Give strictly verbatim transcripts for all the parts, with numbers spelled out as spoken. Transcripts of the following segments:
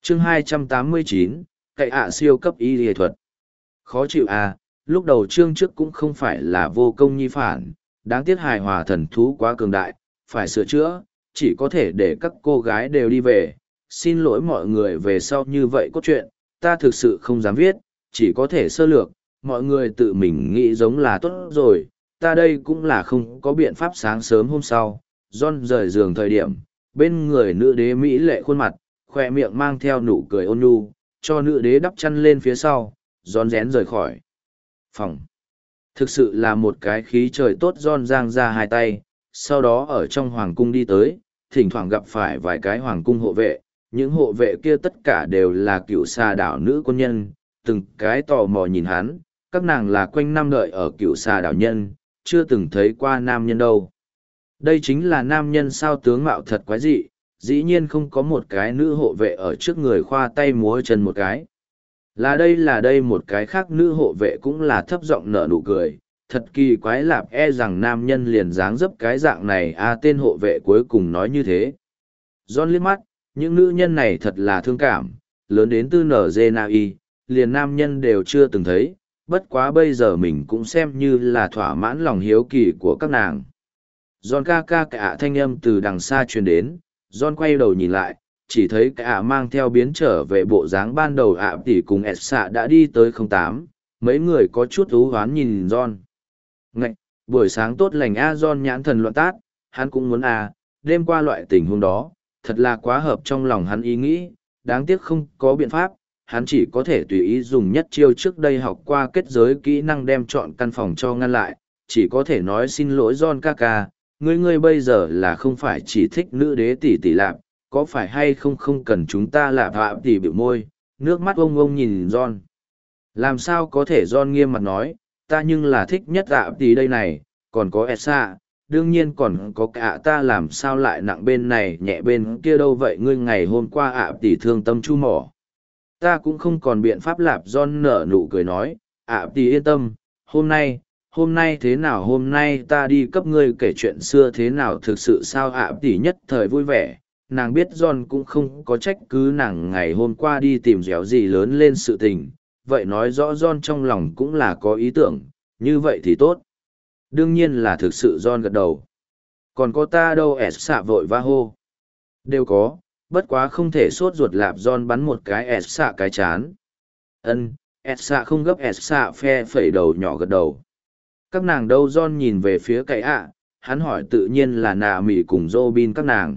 chương hai trăm tám mươi chín, cậy ạ siêu cấp y y thuật. Khó chịu à, lúc đầu chương trước cũng không phải là vô công nhi phản, đáng tiếc hài hòa thần thú quá cường đại, phải sửa chữa, chỉ có thể để các cô gái đều đi về. Xin lỗi mọi người về sau như vậy cốt truyện, ta thực sự không dám viết, chỉ có thể sơ lược, mọi người tự mình nghĩ giống là tốt rồi, ta đây cũng là không có biện pháp. Sáng sớm hôm sau, John rời giường thời điểm, bên người nữ đế Mỹ lệ khuôn mặt, khoe miệng mang theo nụ cười ôn nhu, cho nữ đế đắp chăn lên phía sau, John rén rời khỏi phòng. Thực sự là một cái khí trời tốt. John giang ra hai tay, sau đó ở trong hoàng cung đi tới, thỉnh thoảng gặp phải vài cái hoàng cung hộ vệ. Những hộ vệ kia tất cả đều là cựu xà đảo nữ quân nhân, từng cái tò mò nhìn hắn, các nàng là quanh năm đợi ở cựu xà đảo nhân, chưa từng thấy qua nam nhân đâu. Đây chính là nam nhân sao? Tướng mạo thật quái dị, dĩ nhiên không có một cái nữ hộ vệ ở trước người khoa tay múa chân một cái. Là đây là đây một cái khác nữ hộ vệ cũng là thấp giọng nở nụ cười, thật kỳ quái lạp, e rằng nam nhân liền dáng dấp cái dạng này a. Tên hộ vệ cuối cùng nói như thế. John liếc mắt, những nữ nhân này thật là thương cảm, lớn đến từ nở dê na y, liền nam nhân đều chưa từng thấy, bất quá bây giờ mình cũng xem như là thỏa mãn lòng hiếu kỳ của các nàng. John ca ca cả thanh âm từ đằng xa truyền đến, John quay đầu nhìn lại, chỉ thấy cả mang theo biến trở về bộ dáng ban đầu ạ tỷ cùng ẹt xạ đã đi tới không tám, mấy người có chút ú hoán nhìn John. Ngạch, buổi sáng tốt lành a. John nhãn thần loạn tát, hắn cũng muốn a, đêm qua loại tình huống đó, thật là quá hợp trong lòng hắn ý nghĩ, đáng tiếc không có biện pháp, hắn chỉ có thể tùy ý dùng nhất chiêu trước đây học qua kết giới kỹ năng đem chọn căn phòng cho ngăn lại, chỉ có thể nói xin lỗi John ca ca, ngươi ngươi bây giờ là không phải chỉ thích nữ đế tỷ tỷ lạp, có phải hay không không cần chúng ta lạp hạ tỷ biểu môi, nước mắt ông ông nhìn John. Làm sao có thể? John nghiêm mặt nói, ta nhưng là thích nhất ạ tỷ đây này, còn có Esa, đương nhiên còn có cả ta, làm sao lại nặng bên này nhẹ bên kia đâu vậy? Ngươi ngày hôm qua ạ tỷ thương tâm chu mỏ. Ta cũng không còn biện pháp lạp. John nở nụ cười nói, ạ tỷ yên tâm, hôm nay, hôm nay thế nào? Hôm nay ta đi cấp ngươi kể chuyện xưa thế nào? Thực sự sao? ạ tỷ nhất thời vui vẻ, nàng biết John cũng không có trách cứ nàng ngày hôm qua đi tìm dẻo gì lớn lên sự tình, vậy nói rõ John trong lòng cũng là có ý tưởng, như vậy thì tốt. Đương nhiên là thực sự. John gật đầu. Còn có ta đâu? ẹt xạ vội va hô. Đều có, bất quá không thể sốt ruột lạp. John bắn một cái ẹt xạ cái chán. Ân, ẹt xạ không gấp. ẹt xạ phe phẩy đầu nhỏ gật đầu. Các nàng đâu? John nhìn về phía cái ạ, hắn hỏi tự nhiên là nạ mỉ cùng Robin các nàng.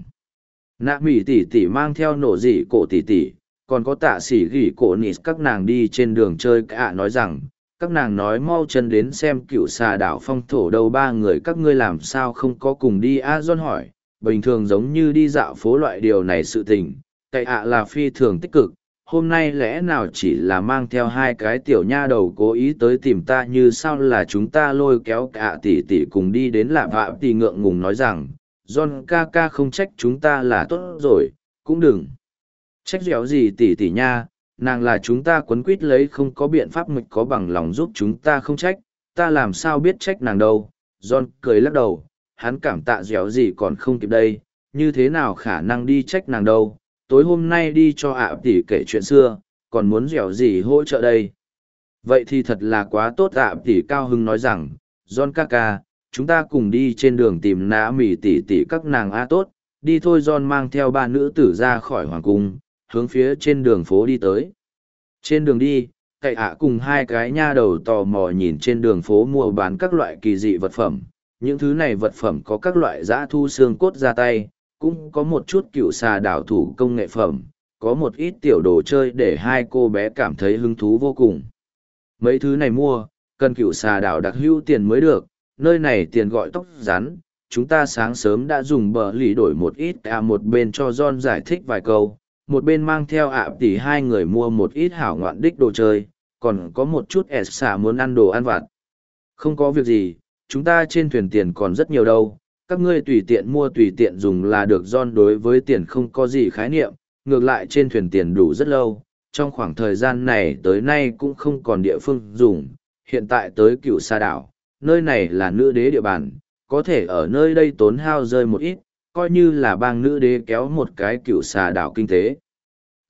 Nạ mỉ tỷ tỷ mang theo nổ dị cổ tỷ tỷ, còn có tạ sĩ gỉ cổ nịt các nàng đi trên đường chơi. Cái ạ nói rằng, các nàng nói mau chân đến xem cựu xà đảo phong thổ đâu. Ba người các ngươi làm sao không có cùng đi a? John hỏi, bình thường giống như đi dạo phố loại điều này sự tình, cái ạ là phi thường tích cực, hôm nay lẽ nào chỉ là mang theo hai cái tiểu nha đầu cố ý tới tìm ta? Như sao là chúng ta lôi kéo cả tỷ tỷ cùng đi đến lạp hạ tỷ ngượng ngùng nói rằng, John ca ca không trách chúng ta là tốt rồi, cũng đừng trách dẻo gì tỷ tỷ nha, nàng là chúng ta quấn quýt lấy không có biện pháp, mịch có bằng lòng giúp chúng ta không trách, ta làm sao biết trách nàng đâu. John cười lắc đầu, hắn cảm tạ dẻo gì còn không kịp đây, như thế nào khả năng đi trách nàng đâu. Tối hôm nay đi cho ạ tỷ kể chuyện xưa, còn muốn dẻo gì hỗ trợ đây. Vậy thì thật là quá tốt. ạ tỷ cao hưng nói rằng, John ca ca, chúng ta cùng đi trên đường tìm nã mỉ tỷ tỷ các nàng a. Tốt, đi thôi. John mang theo ba nữ tử ra khỏi hoàng cung, hướng phía trên đường phố đi tới. Trên đường đi, cậy ạ cùng hai cái nha đầu tò mò nhìn trên đường phố mua bán các loại kỳ dị vật phẩm. Những thứ này vật phẩm có các loại dã thu xương cốt ra tay, cũng có một chút cựu xà đảo thủ công nghệ phẩm, có một ít tiểu đồ chơi để hai cô bé cảm thấy hứng thú vô cùng. Mấy thứ này mua, cần cựu xà đảo đặc hữu tiền mới được, nơi này tiền gọi tóc rắn. Chúng ta sáng sớm đã dùng bờ lì đổi một ít. À, một bên cho John giải thích vài câu, một bên mang theo ạ tỷ hai người mua một ít hảo ngoạn đích đồ chơi, còn có một chút ẹt xả muốn ăn đồ ăn vặt. Không có việc gì, chúng ta trên thuyền tiền còn rất nhiều đâu, các ngươi tùy tiện mua tùy tiện dùng là được. John đối với tiền không có gì khái niệm, ngược lại trên thuyền tiền đủ rất lâu, trong khoảng thời gian này tới nay cũng không còn địa phương dùng. Hiện tại tới cựu sa đảo, nơi này là nữ đế địa bàn, có thể ở nơi đây tốn hao rơi một ít, coi như là bang nữ đế kéo một cái cựu xà đảo kinh tế.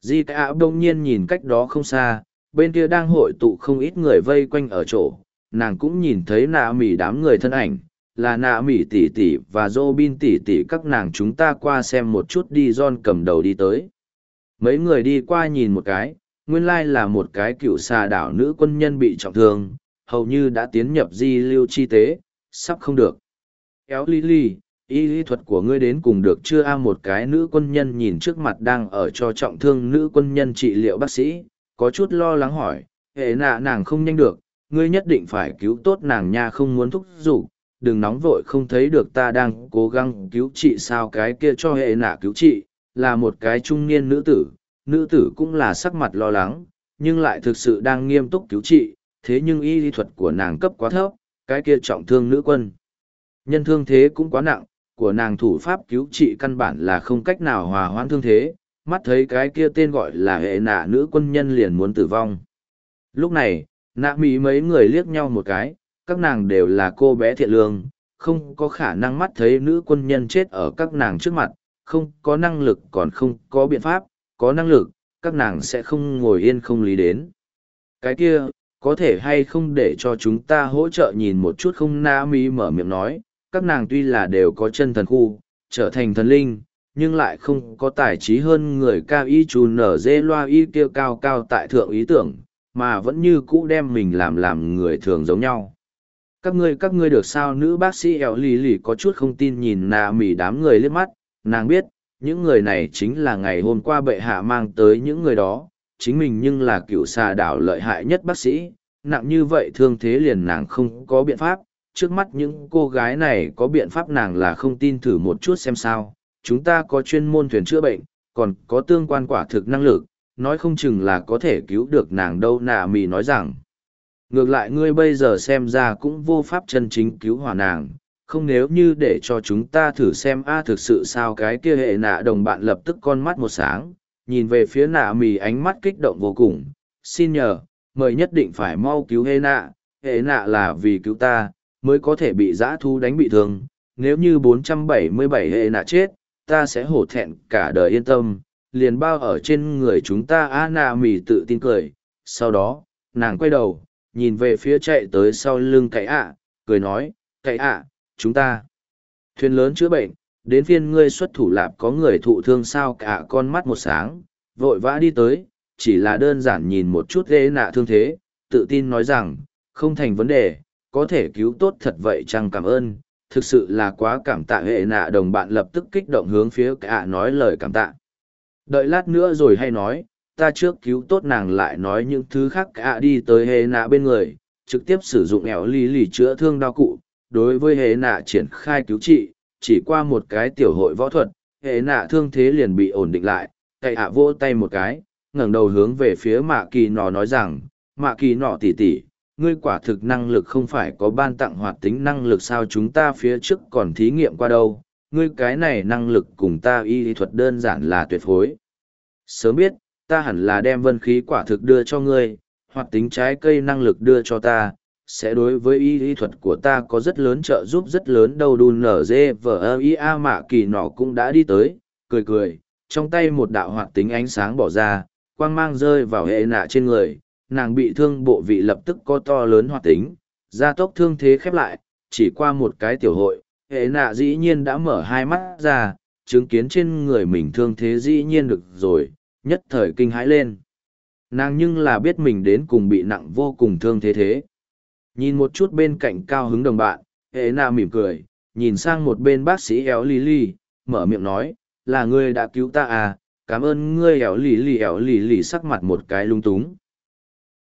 Di cả đông nhiên nhìn cách đó không xa, bên kia đang hội tụ không ít người vây quanh ở chỗ, nàng cũng nhìn thấy nạ mỉ đám người thân ảnh, là nạ mỉ tỷ tỷ và Robin tỷ tỷ các nàng chúng ta qua xem một chút đi. John cầm đầu đi tới. Mấy người đi qua nhìn một cái, nguyên lai là một cái cựu xà đảo nữ quân nhân bị trọng thương, hầu như đã tiến nhập di lưu chi tế, sắp không được. Kéo lý lý, y lý thuật của ngươi đến cùng được chưa? A một cái nữ quân nhân nhìn trước mặt đang ở cho trọng thương nữ quân nhân trị liệu bác sĩ, có chút lo lắng hỏi, hệ nạ nàng không nhanh được, ngươi nhất định phải cứu tốt nàng nha, không muốn thúc giục, đừng nóng vội, không thấy được ta đang cố gắng cứu trị sao? Cái kia cho hệ nạ cứu trị, là một cái trung niên nữ tử, nữ tử cũng là sắc mặt lo lắng, nhưng lại thực sự đang nghiêm túc cứu trị, thế nhưng y lý thuật của nàng cấp quá thấp, cái kia trọng thương nữ quân. Nhân thương thế cũng quá nặng, của nàng thủ pháp cứu trị căn bản là không cách nào hòa hoãn thương thế, mắt thấy cái kia tên gọi là hệ nạ nữ quân nhân liền muốn tử vong. Lúc này, nạ mỹ mấy người liếc nhau một cái, các nàng đều là cô bé thiện lương, không có khả năng mắt thấy nữ quân nhân chết ở các nàng trước mặt, không có năng lực còn không có biện pháp, có năng lực, các nàng sẽ không ngồi yên không lý đến. Cái kia, có thể hay không để cho chúng ta hỗ trợ nhìn một chút không? Na Mi mở miệng nói, các nàng tuy là đều có chân thần khu, trở thành thần linh, nhưng lại không có tài trí hơn người cao y chù nở dê loa y kia cao cao tại thượng ý tưởng, mà vẫn như cũ đem mình làm làm người thường giống nhau. Các ngươi các ngươi được sao? Nữ bác sĩ eo lì lì có chút không tin nhìn Na Mi đám người liếc mắt, nàng biết, những người này chính là ngày hôm qua bệ hạ mang tới những người đó, chính mình nhưng là cựu xà đảo lợi hại nhất bác sĩ, nặng như vậy thương thế liền nàng không có biện pháp, trước mắt những cô gái này có biện pháp nàng là không tin, thử một chút xem sao, chúng ta có chuyên môn thuyền chữa bệnh, còn có tương quan quả thực năng lực, nói không chừng là có thể cứu được nàng đâu. Nà mì nói rằng, ngược lại ngươi bây giờ xem ra cũng vô pháp chân chính cứu hỏa nàng, không nếu như để cho chúng ta thử xem a thực sự sao? Cái kia hệ nạ đồng bạn lập tức con mắt một sáng, nhìn về phía nạ mì ánh mắt kích động vô cùng, xin nhờ, mời nhất định phải mau cứu hệ nạ, hệ nạ là vì cứu ta, mới có thể bị dã thú đánh bị thương, nếu như bốn trăm bảy mươi bảy hệ nạ chết, ta sẽ hổ thẹn cả đời. Yên tâm, liền bao ở trên người chúng ta. A nạ mì tự tin cười, sau đó, nàng quay đầu, nhìn về phía chạy tới sau lưng cậy ạ, cười nói, cậy ạ, chúng ta thuyền lớn chữa bệnh, đến phiên ngươi xuất thủ lạp, có người thụ thương sao? Cả con mắt một sáng, vội vã đi tới, chỉ là đơn giản nhìn một chút ghê nạ thương thế, tự tin nói rằng, không thành vấn đề, có thể cứu tốt thật vậy chăng? Cảm ơn, thực sự là quá cảm tạ. Hệ nạ đồng bạn lập tức kích động hướng phía cả nói lời cảm tạ. Đợi lát nữa rồi hay nói, ta trước cứu tốt nàng lại nói những thứ khác. Cả đi tới hệ nạ bên người, trực tiếp sử dụng ẻo lì lì chữa thương đao cụ, đối với hệ nạ triển khai cứu trị, chỉ qua một cái tiểu hội võ thuật, hệ nạ thương thế liền bị ổn định lại. Cậy ạ vỗ tay một cái, ngẩng đầu hướng về phía mạ kỳ nọ nói rằng, mạ kỳ nọ tỉ tỉ, ngươi quả thực năng lực không phải có ban tặng hoạt tính năng lực sao? Chúng ta phía trước còn thí nghiệm qua đâu, ngươi cái này năng lực cùng ta y lý thuật đơn giản là tuyệt phối. Sớm biết, ta hẳn là đem vân khí quả thực đưa cho ngươi, hoạt tính trái cây năng lực đưa cho ta, sẽ đối với y lý thuật của ta có rất lớn trợ giúp, rất lớn đâu. Đun nở dê vờ ia mạ kỳ nọ cũng đã đi tới, cười cười, trong tay một đạo hoạt tính ánh sáng bỏ ra, quang mang rơi vào hệ nạ trên người, nàng bị thương bộ vị lập tức có to lớn hoạt tính, gia tốc thương thế khép lại, chỉ qua một cái tiểu hội, hệ nạ dĩ nhiên đã mở hai mắt ra, chứng kiến trên người mình thương thế dĩ nhiên được rồi, nhất thời kinh hãi lên. Nàng nhưng là biết mình đến cùng bị nặng vô cùng thương thế thế. Nhìn một chút bên cạnh cao hứng đồng bạn, hệ nạ mỉm cười, nhìn sang một bên bác sĩ éo lì lì, mở miệng nói, là ngươi đã cứu ta à, cảm ơn ngươi. Éo lì lì éo lì lì sắc mặt một cái lung túng.